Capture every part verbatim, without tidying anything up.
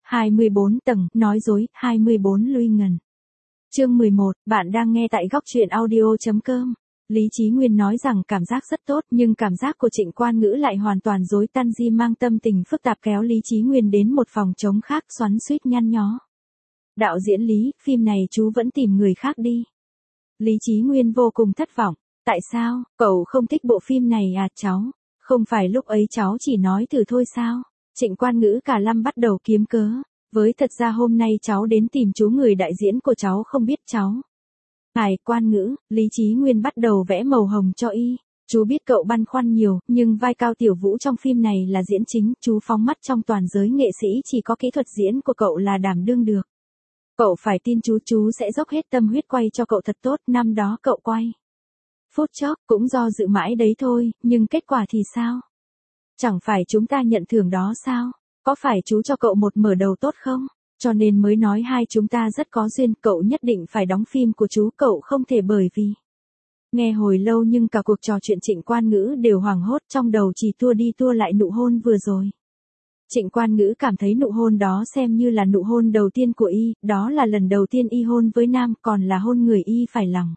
hai mươi bốn tầng, nói dối, hai mươi bốn lui ngần. Chương mười một, bạn đang nghe tại góc truyện audio chấm com. Lý Chí Nguyên nói rằng cảm giác rất tốt, nhưng cảm giác của Trịnh Quan Ngữ lại hoàn toàn rối tan, di mang tâm tình phức tạp kéo Lý Chí Nguyên đến một phòng trống khác, xoắn xuýt nhăn nhó. Đạo diễn Lý, phim này chú vẫn tìm người khác đi. Lý Chí Nguyên vô cùng thất vọng. Tại sao, cậu không thích bộ phim này à cháu? Không phải lúc ấy cháu chỉ nói thử thôi sao? Trịnh Quan Ngữ cả lâm bắt đầu kiếm cớ. Với thật ra hôm nay cháu đến tìm chú, người đại diễn của cháu không biết cháu. Ngài Quan Ngữ, Lý Chí Nguyên bắt đầu vẽ màu hồng cho y. Chú biết cậu băn khoăn nhiều, nhưng vai Cao Tiểu Vũ trong phim này là diễn chính, chú phóng mắt trong toàn giới nghệ sĩ chỉ có kỹ thuật diễn của cậu là đảm đương được. Cậu phải tin chú, chú sẽ dốc hết tâm huyết quay cho cậu thật tốt, năm đó cậu quay. Phút chốc, cũng do dự mãi đấy thôi, nhưng kết quả thì sao? Chẳng phải chúng ta nhận thưởng đó sao? Có phải chú cho cậu một mở đầu tốt không? Cho nên mới nói hai chúng ta rất có duyên, cậu nhất định phải đóng phim của chú, cậu không thể bởi vì... Nghe hồi lâu nhưng cả cuộc trò chuyện Trịnh Quan Ngữ đều hoảng hốt, trong đầu chỉ tua đi tua lại nụ hôn vừa rồi. Trịnh Quan Ngữ cảm thấy nụ hôn đó xem như là nụ hôn đầu tiên của y, đó là lần đầu tiên y hôn với nam, còn là hôn người y phải lòng.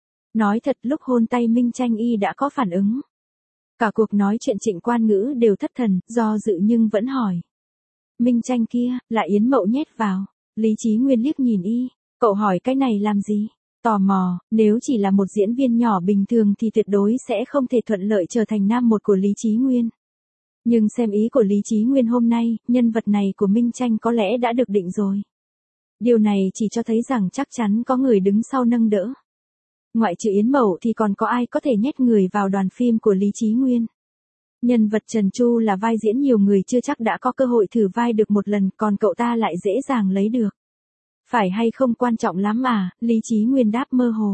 Nói thật, lúc hôn tay Minh Tranh y đã có phản ứng. Cả cuộc nói chuyện Trịnh Quan Ngữ đều thất thần, do dự nhưng vẫn hỏi. Minh Tranh kia, là Yến Mậu nhét vào. Lý Chí Nguyên liếc nhìn y, cậu hỏi cái này làm gì? Tò mò, nếu chỉ là một diễn viên nhỏ bình thường thì tuyệt đối sẽ không thể thuận lợi trở thành nam một của Lý Chí Nguyên. Nhưng xem ý của Lý Chí Nguyên hôm nay, nhân vật này của Minh Tranh có lẽ đã được định rồi. Điều này chỉ cho thấy rằng chắc chắn có người đứng sau nâng đỡ. Ngoại trừ Yến Mậu thì còn có ai có thể nhét người vào đoàn phim của Lý Chí Nguyên. Nhân vật Trần Chu là vai diễn nhiều người chưa chắc đã có cơ hội thử vai được một lần, còn cậu ta lại dễ dàng lấy được. Phải hay không quan trọng lắm à, Lý Chí Nguyên đáp mơ hồ.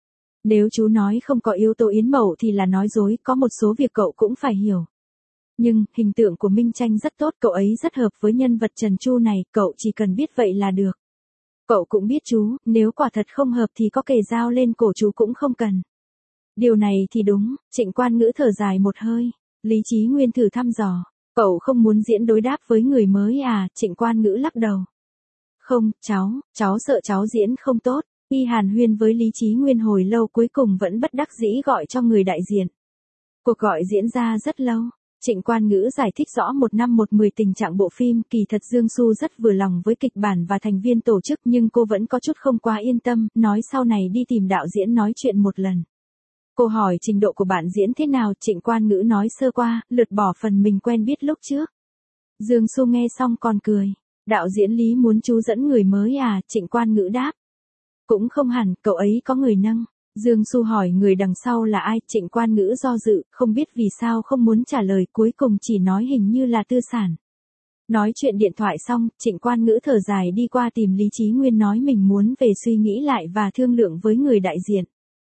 Nếu chú nói không có yếu tố Yến Mậu thì là nói dối, có một số việc cậu cũng phải hiểu. Nhưng, hình tượng của Minh Tranh rất tốt, cậu ấy rất hợp với nhân vật Trần Chu này, cậu chỉ cần biết vậy là được. Cậu cũng biết chú, nếu quả thật không hợp thì có kề dao lên cổ chú cũng không cần. Điều này thì đúng, Trịnh Quan Ngữ thở dài một hơi. Lý Chí Nguyên thử thăm dò. Cậu không muốn diễn đối đáp với người mới à, Trịnh Quan Ngữ lắc đầu. Không, cháu, cháu sợ cháu diễn không tốt. Y hàn huyên với Lý Chí Nguyên hồi lâu cuối cùng vẫn bất đắc dĩ gọi cho người đại diện. Cuộc gọi diễn ra rất lâu. Trịnh Quan Ngữ giải thích rõ một năm một mười tình trạng bộ phim, kỳ thật Dương Xu rất vừa lòng với kịch bản và thành viên tổ chức nhưng cô vẫn có chút không quá yên tâm, nói sau này đi tìm đạo diễn nói chuyện một lần. Cô hỏi trình độ của bạn diễn thế nào, Trịnh Quan Ngữ nói sơ qua, lượt bỏ phần mình quen biết lúc trước. Dương Xu nghe xong còn cười. Đạo diễn Lý muốn chú dẫn người mới à, Trịnh Quan Ngữ đáp. Cũng không hẳn, cậu ấy có người nâng. Dương Xu hỏi người đằng sau là ai, Trịnh Quan Ngữ do dự, không biết vì sao không muốn trả lời, cuối cùng chỉ nói hình như là Tư Sản. Nói chuyện điện thoại xong, Trịnh Quan Ngữ thở dài đi qua tìm Lý Chí Nguyên nói mình muốn về suy nghĩ lại và thương lượng với người đại diện.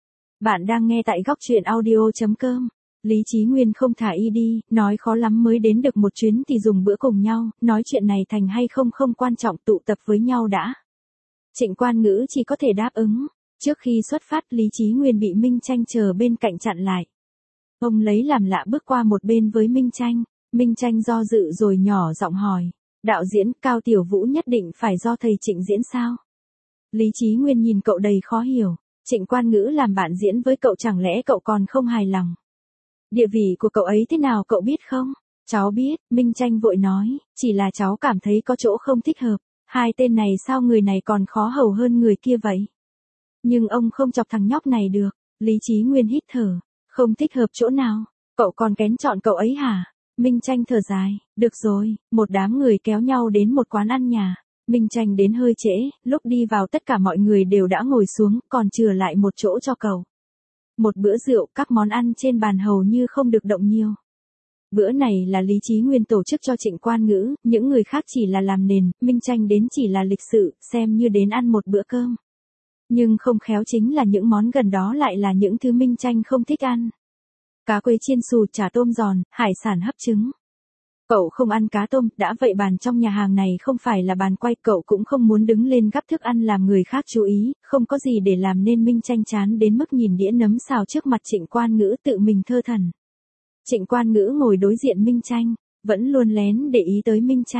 Bạn đang nghe tại góc truyện audio chấm com. Lý Chí Nguyên không thả y đi, nói khó lắm mới đến được một chuyến thì dùng bữa cùng nhau, nói chuyện này thành hay không không quan trọng, tụ tập với nhau đã. Trịnh Quan Ngữ chỉ có thể đáp ứng. Trước khi xuất phát, Lý Chí Nguyên bị Minh Tranh chờ bên cạnh chặn lại. Ông lấy làm lạ bước qua một bên với Minh Tranh. Minh Tranh do dự rồi nhỏ giọng hỏi. Đạo diễn Cao Tiểu Vũ nhất định phải do thầy Trịnh diễn sao? Lý Chí Nguyên nhìn cậu đầy khó hiểu. Trịnh Quan Ngữ làm bạn diễn với cậu, chẳng lẽ cậu còn không hài lòng? Địa vị của cậu ấy thế nào cậu biết không? Cháu biết, Minh Tranh vội nói, chỉ là cháu cảm thấy có chỗ không thích hợp. Hai tên này sao người này còn khó hầu hơn người kia vậy? Nhưng ông không chọc thằng nhóc này được. Lý Chí Nguyên hít thở. Không thích hợp chỗ nào? Cậu còn kén chọn cậu ấy hả? Minh Tranh thở dài. Được rồi, một đám người kéo nhau đến một quán ăn nhà. Minh Tranh đến hơi trễ, lúc đi vào tất cả mọi người đều đã ngồi xuống, còn chừa lại một chỗ cho cậu. Một bữa rượu, các món ăn trên bàn hầu như không được động nhiều. Bữa này là Lý Chí Nguyên tổ chức cho Trịnh Quan Ngữ, những người khác chỉ là làm nền, Minh Tranh đến chỉ là lịch sự, xem như đến ăn một bữa cơm. Nhưng không khéo chính là những món gần đó lại là những thứ Minh Tranh không thích ăn. Cá quế chiên xù, chả tôm giòn, hải sản hấp trứng. Cậu không ăn cá tôm, đã vậy bàn trong nhà hàng này không phải là bàn quay, cậu cũng không muốn đứng lên gắp thức ăn làm người khác chú ý, không có gì để làm nên Minh Tranh chán đến mức nhìn đĩa nấm xào trước mặt Trịnh Quan Ngữ tự mình thơ thẩn. Trịnh Quan Ngữ ngồi đối diện Minh Tranh, vẫn luôn lén để ý tới Minh Tranh.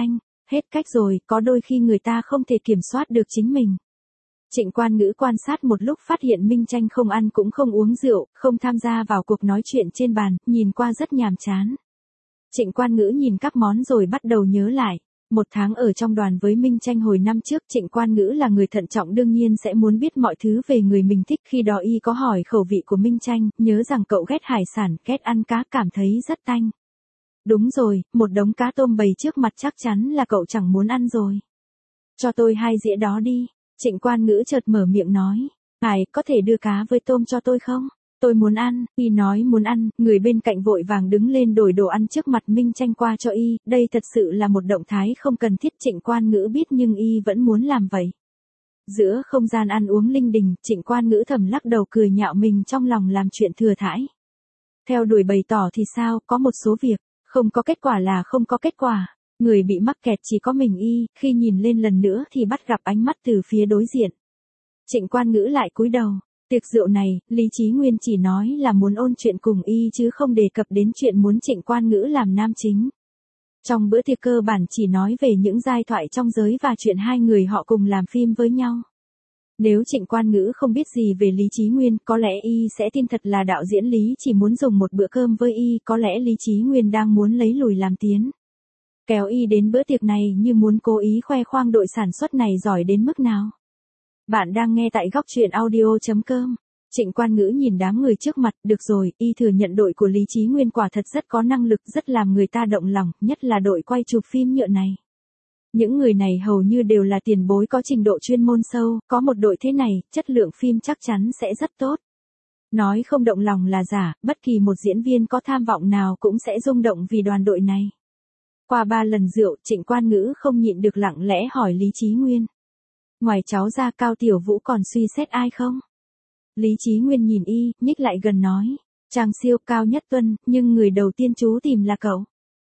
Hết cách rồi, có đôi khi người ta không thể kiểm soát được chính mình. Trịnh Quan Ngữ quan sát một lúc phát hiện Minh Tranh không ăn cũng không uống rượu, không tham gia vào cuộc nói chuyện trên bàn, nhìn qua rất nhàm chán. Trịnh Quan Ngữ nhìn các món rồi bắt đầu nhớ lại. Một tháng ở trong đoàn với Minh Tranh hồi năm trước, Trịnh Quan Ngữ là người thận trọng đương nhiên sẽ muốn biết mọi thứ về người mình thích. Khi đó y có hỏi khẩu vị của Minh Tranh, nhớ rằng cậu ghét hải sản, ghét ăn cá, cảm thấy rất tanh. Đúng rồi, một đống cá tôm bầy trước mặt chắc chắn là cậu chẳng muốn ăn rồi. Cho tôi hai dĩa đó đi. Trịnh Quan Ngữ chợt mở miệng nói. Ngài có thể đưa cá với tôm cho tôi không? Tôi muốn ăn. Y nói muốn ăn, người bên cạnh vội vàng đứng lên đổi đồ ăn trước mặt Minh Tranh qua cho y. Đây thật sự là một động thái không cần thiết. Trịnh Quan Ngữ biết nhưng y vẫn muốn làm vậy. Giữa không gian ăn uống linh đình, Trịnh Quan Ngữ thầm lắc đầu cười nhạo mình trong lòng làm chuyện thừa thãi. Theo đuổi bày tỏ thì sao, có một số việc, không có kết quả là không có kết quả. Người bị mắc kẹt chỉ có mình y, khi nhìn lên lần nữa thì bắt gặp ánh mắt từ phía đối diện. Trịnh Quan Ngữ lại cúi đầu. Tiệc rượu này, Lý Chí Nguyên chỉ nói là muốn ôn chuyện cùng y chứ không đề cập đến chuyện muốn Trịnh Quan Ngữ làm nam chính. Trong bữa tiệc cơ bản chỉ nói về những giai thoại trong giới và chuyện hai người họ cùng làm phim với nhau. Nếu Trịnh Quan Ngữ không biết gì về Lý Chí Nguyên, có lẽ y sẽ tin thật là đạo diễn Lý chỉ muốn dùng một bữa cơm với y, có lẽ Lý Chí Nguyên đang muốn lấy lùi làm tiến. Kéo y đến bữa tiệc này như muốn cố ý khoe khoang đội sản xuất này giỏi đến mức nào. Bạn đang nghe tại góc truyện audio chấm com. Trịnh Quan Ngữ nhìn đám người trước mặt, được rồi, y thừa nhận đội của Lý Chí Nguyên quả thật rất có năng lực, rất làm người ta động lòng, nhất là đội quay chụp phim nhựa này. Những người này hầu như đều là tiền bối có trình độ chuyên môn sâu, có một đội thế này, chất lượng phim chắc chắn sẽ rất tốt. Nói không động lòng là giả, bất kỳ một diễn viên có tham vọng nào cũng sẽ rung động vì đoàn đội này. Qua ba lần rượu, Trịnh Quan Ngữ không nhịn được lặng lẽ hỏi Lý Chí Nguyên. Ngoài cháu ra Cao Tiểu Vũ còn suy xét ai không? Lý Chí Nguyên nhìn y, nhích lại gần nói. Trang Siêu, Cao Nhất Tuân, nhưng người đầu tiên chú tìm là cậu.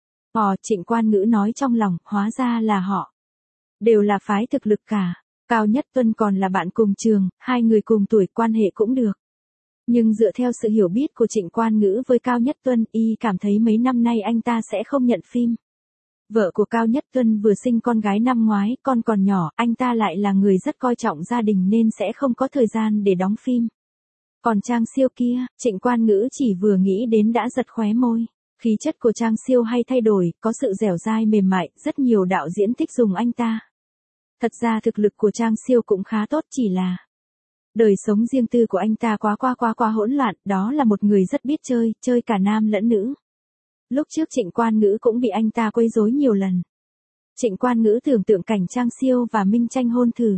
Ồ, Trịnh Quan Ngữ nói trong lòng, hóa ra là họ. Đều là phái thực lực cả. Cao Nhất Tuân còn là bạn cùng trường, hai người cùng tuổi quan hệ cũng được. Nhưng dựa theo sự hiểu biết của Trịnh Quan Ngữ với Cao Nhất Tuân, y cảm thấy mấy năm nay anh ta sẽ không nhận phim. Vợ của Cao Nhất Tuân vừa sinh con gái năm ngoái, con còn nhỏ, anh ta lại là người rất coi trọng gia đình nên sẽ không có thời gian để đóng phim. Còn Trang Siêu kia, Trịnh Quan Ngữ chỉ vừa nghĩ đến đã giật khóe môi. Khí chất của Trang Siêu hay thay đổi, có sự dẻo dai mềm mại, rất nhiều đạo diễn thích dùng anh ta. Thật ra thực lực của Trang Siêu cũng khá tốt, chỉ là đời sống riêng tư của anh ta quá quá quá quá hỗn loạn, đó là một người rất biết chơi, chơi cả nam lẫn nữ. Lúc trước Trịnh Quan Ngữ cũng bị anh ta quấy rối nhiều lần. Trịnh Quan Ngữ tưởng tượng cảnh Trang Siêu và Minh Tranh hôn thử.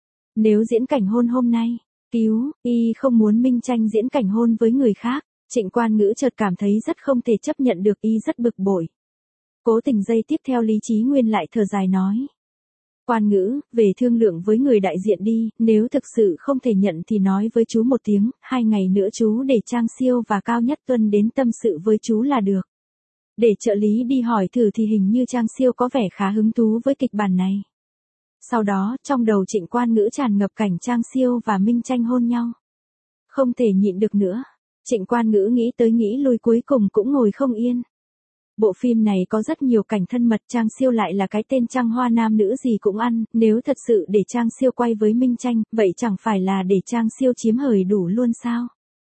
Nếu diễn cảnh hôn hôm nay, cứu, y không muốn Minh Tranh diễn cảnh hôn với người khác. Trịnh Quan Ngữ chợt cảm thấy rất không thể chấp nhận được, y rất bực bội. Cố tình giây tiếp theo Lý Chí Nguyên lại thở dài nói. Quan Ngữ, về thương lượng với người đại diện đi, nếu thực sự không thể nhận thì nói với chú một tiếng, hai ngày nữa chú để Trang Siêu và Cao Nhất Tuân đến tâm sự với chú là được. Để trợ lý đi hỏi thử thì hình như Trang Siêu có vẻ khá hứng thú với kịch bản này. Sau đó, trong đầu Trịnh Quan Ngữ tràn ngập cảnh Trang Siêu và Minh Tranh hôn nhau. Không thể nhịn được nữa. Trịnh Quan Ngữ nghĩ tới nghĩ lui cuối cùng cũng ngồi không yên. Bộ phim này có rất nhiều cảnh thân mật, Trang Siêu lại là cái tên trăng hoa nam nữ gì cũng ăn, nếu thật sự để Trang Siêu quay với Minh Tranh, vậy chẳng phải là để Trang Siêu chiếm hời đủ luôn sao?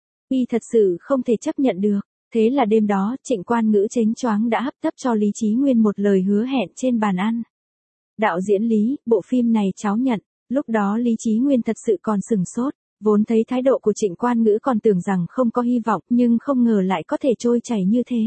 Y thật sự không thể chấp nhận được. Thế là đêm đó, Trịnh Quan Ngữ chếnh choáng đã hấp tấp cho Lý Chí Nguyên một lời hứa hẹn trên bàn ăn. Đạo diễn Lý, bộ phim này cháu nhận. Lúc đó Lý Chí Nguyên thật sự còn sửng sốt. Vốn thấy thái độ của Trịnh Quan Ngữ còn tưởng rằng không có hy vọng, nhưng không ngờ lại có thể trôi chảy như thế.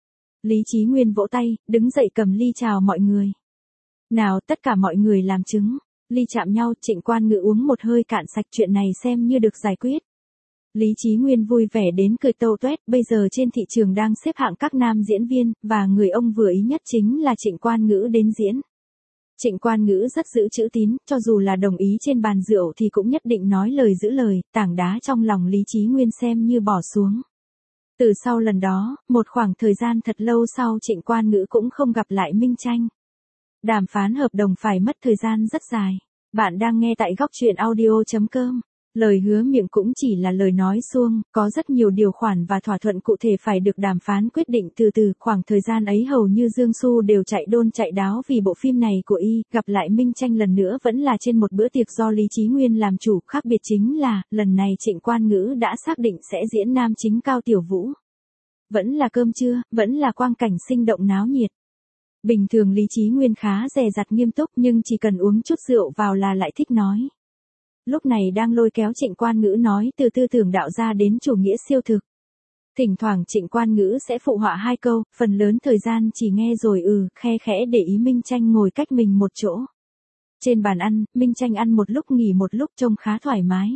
Lý Chí Nguyên vỗ tay, đứng dậy cầm ly chào mọi người. Nào, tất cả mọi người làm chứng. Ly chạm nhau, Trịnh Quan Ngữ uống một hơi cạn sạch, chuyện này xem như được giải quyết. Lý Chí Nguyên vui vẻ đến cười tâu tuét, bây giờ trên thị trường đang xếp hạng các nam diễn viên, và người ông vừa ý nhất chính là Trịnh Quan Ngữ đến diễn. Trịnh Quan Ngữ rất giữ chữ tín, cho dù là đồng ý trên bàn rượu thì cũng nhất định nói lời giữ lời, tảng đá trong lòng Lý Chí Nguyên xem như bỏ xuống. Từ sau lần đó, một khoảng thời gian thật lâu sau Trịnh Quan Ngữ cũng không gặp lại Minh Tranh. Đàm phán hợp đồng phải mất thời gian rất dài. Bạn đang nghe tại góc truyện audio chấm com. Lời hứa miệng cũng chỉ là lời nói suông, có rất nhiều điều khoản và thỏa thuận cụ thể phải được đàm phán quyết định từ từ. Khoảng thời gian ấy hầu như Dương Xu đều chạy đôn chạy đáo vì bộ phim này của y. Gặp lại Minh Tranh lần nữa vẫn là trên một bữa tiệc do Lý Chí Nguyên làm chủ. Khác biệt chính là, lần này Trịnh Quan Ngữ đã xác định sẽ diễn nam chính Cao Tiểu Vũ. Vẫn là cơm trưa, vẫn là quang cảnh sinh động náo nhiệt. Bình thường Lý Chí Nguyên khá dè dặt nghiêm túc nhưng chỉ cần uống chút rượu vào là lại thích nói. Lúc này đang lôi kéo Trịnh Quan Ngữ nói từ tư tưởng đạo gia đến chủ nghĩa siêu thực. Thỉnh thoảng Trịnh Quan Ngữ sẽ phụ họa hai câu, phần lớn thời gian chỉ nghe rồi ừ, khe khẽ để ý Minh Tranh ngồi cách mình một chỗ. Trên bàn ăn, Minh Tranh ăn một lúc nghỉ một lúc trông khá thoải mái.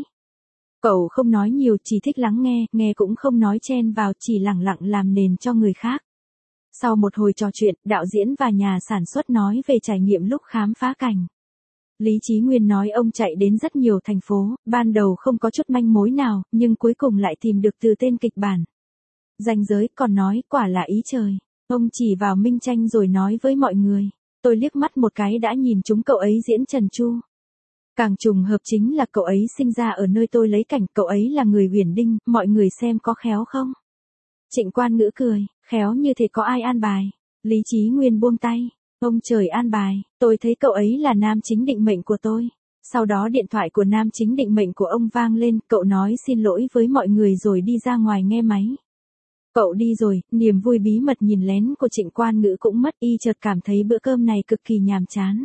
Cậu không nói nhiều, chỉ thích lắng nghe, nghe cũng không nói chen vào, chỉ lẳng lặng làm nền cho người khác. Sau một hồi trò chuyện, đạo diễn và nhà sản xuất nói về trải nghiệm lúc khám phá cảnh. Lý Chí Nguyên nói ông chạy đến rất nhiều thành phố, ban đầu không có chút manh mối nào, nhưng cuối cùng lại tìm được từ tên kịch bản. Ranh giới, còn nói, quả là ý trời. Ông chỉ vào Minh Tranh rồi nói với mọi người. Tôi liếc mắt một cái đã nhìn chúng cậu ấy diễn Trần Chu. Càng trùng hợp chính là cậu ấy sinh ra ở nơi tôi lấy cảnh, cậu ấy là người Huyền Đinh, mọi người xem có khéo không? Trịnh Quan Ngữ cười, khéo như thế có ai an bài? Lý Chí Nguyên buông tay. Ông trời an bài, tôi thấy cậu ấy là nam chính định mệnh của tôi. Sau đó điện thoại của nam chính định mệnh của ông vang lên, cậu nói xin lỗi với mọi người rồi đi ra ngoài nghe máy. Cậu đi rồi, niềm vui bí mật nhìn lén của Trịnh Quan Ngữ cũng mất, y chợt cảm thấy bữa cơm này cực kỳ nhàm chán.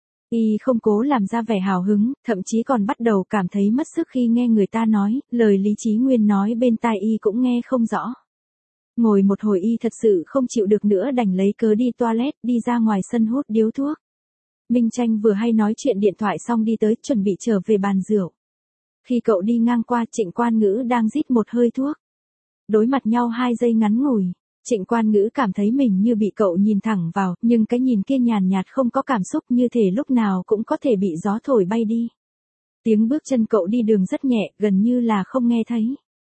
Y không cố làm ra vẻ hào hứng, thậm chí còn bắt đầu cảm thấy mất sức khi nghe người ta nói, lời Lý Chí Nguyên nói bên tai y cũng nghe không rõ. Ngồi một hồi y thật sự không chịu được nữa đành lấy cớ đi toilet, đi ra ngoài sân hút điếu thuốc. Minh Tranh vừa hay nói chuyện điện thoại xong đi tới, chuẩn bị trở về bàn rượu. Khi cậu đi ngang qua, Trịnh Quan Ngữ đang rít một hơi thuốc. Đối mặt nhau hai giây ngắn ngủi, Trịnh Quan Ngữ cảm thấy mình như bị cậu nhìn thẳng vào, nhưng cái nhìn kia nhàn nhạt không có cảm xúc, như thể lúc nào cũng có thể bị gió thổi bay đi. Tiếng bước chân cậu đi đường rất nhẹ, gần như là không nghe thấy.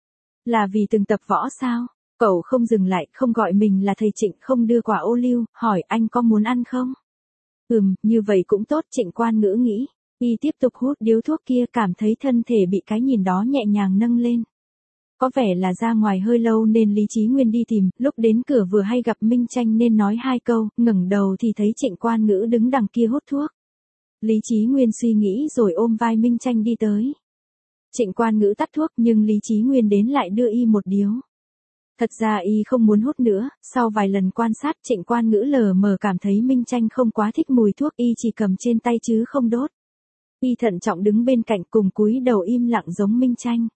Là vì từng tập võ sao? Cậu không dừng lại, không gọi mình là thầy Trịnh, không đưa quả ô liu, hỏi anh có muốn ăn không? Ừm, như vậy cũng tốt, Trịnh Quan Ngữ nghĩ. Y tiếp tục hút điếu thuốc kia, cảm thấy thân thể bị cái nhìn đó nhẹ nhàng nâng lên. Có vẻ là ra ngoài hơi lâu nên Lý Chí Nguyên đi tìm, lúc đến cửa vừa hay gặp Minh Tranh nên nói hai câu, ngẩng đầu thì thấy Trịnh Quan Ngữ đứng đằng kia hút thuốc. Lý Chí Nguyên suy nghĩ rồi ôm vai Minh Tranh đi tới. Trịnh Quan Ngữ tắt thuốc nhưng Lý Chí Nguyên đến lại đưa y một điếu. Thật ra y không muốn hút nữa, sau vài lần quan sát Trịnh Quan Ngữ lờ mờ cảm thấy Minh Tranh không quá thích mùi thuốc, y chỉ cầm trên tay chứ không đốt. Y thận trọng đứng bên cạnh cùng cúi đầu im lặng giống Minh Tranh.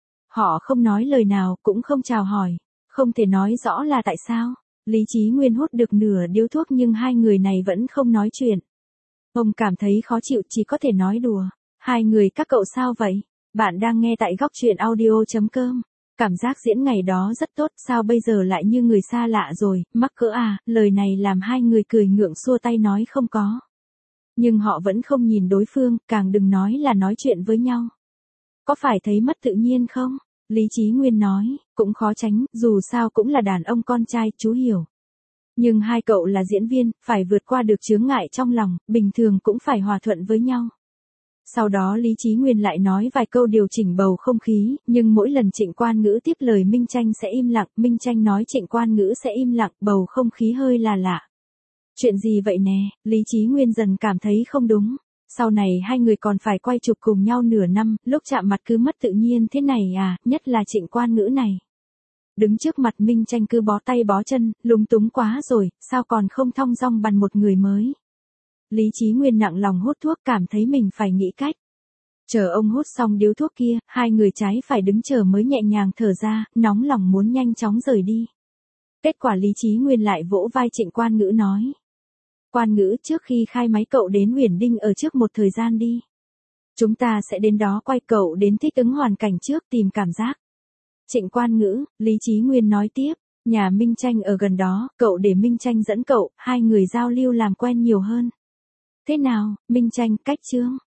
Họ không nói lời nào, cũng không chào hỏi, không thể nói rõ là tại sao. Lý Chí Nguyên hút được nửa điếu thuốc nhưng hai người này vẫn không nói chuyện. Ông cảm thấy khó chịu, chỉ có thể nói đùa. Hai người các cậu sao vậy? Bạn đang nghe tại góc truyện audio chấm com. Cảm giác diễn ngày đó rất tốt, sao bây giờ lại như người xa lạ rồi, mắc cỡ à, lời này làm hai người cười ngượng xua tay nói không có. Nhưng họ vẫn không nhìn đối phương, càng đừng nói là nói chuyện với nhau. Có phải thấy mất tự nhiên không? Lý Chí Nguyên nói, cũng khó tránh, dù sao cũng là đàn ông con trai, chú hiểu. Nhưng hai cậu là diễn viên, phải vượt qua được chướng ngại trong lòng, bình thường cũng phải hòa thuận với nhau. Sau đó Lý Chí Nguyên lại nói vài câu điều chỉnh bầu không khí, nhưng mỗi lần Trịnh Quan Ngữ tiếp lời Minh Tranh sẽ im lặng, Minh Tranh nói Trịnh Quan Ngữ sẽ im lặng, bầu không khí hơi là lạ. Chuyện gì vậy nè? Lý Chí Nguyên dần cảm thấy không đúng. Sau này hai người còn phải quay chụp cùng nhau nửa năm, lúc chạm mặt cứ mất tự nhiên thế này à, nhất là Trịnh Quan Ngữ này. Đứng trước mặt Minh Tranh cứ bó tay bó chân, lúng túng quá rồi, sao còn không thong dong bằng một người mới. Lý Chí Nguyên nặng lòng hút thuốc, cảm thấy mình phải nghĩ cách. Chờ ông hút xong điếu thuốc kia, hai người trái phải đứng chờ mới nhẹ nhàng thở ra, nóng lòng muốn nhanh chóng rời đi. Kết quả Lý Chí Nguyên lại vỗ vai Trịnh Quan Ngữ nói. Quan Ngữ, trước khi khai máy cậu đến Huyền Đinh ở trước một thời gian đi. Chúng ta sẽ đến đó quay, cậu đến thích ứng hoàn cảnh trước, tìm cảm giác. Trịnh Quan Ngữ, Lý Chí Nguyên nói tiếp, nhà Minh Tranh ở gần đó, cậu để Minh Tranh dẫn cậu, hai người giao lưu làm quen nhiều hơn. Thế nào, Minh Tranh, cách chương?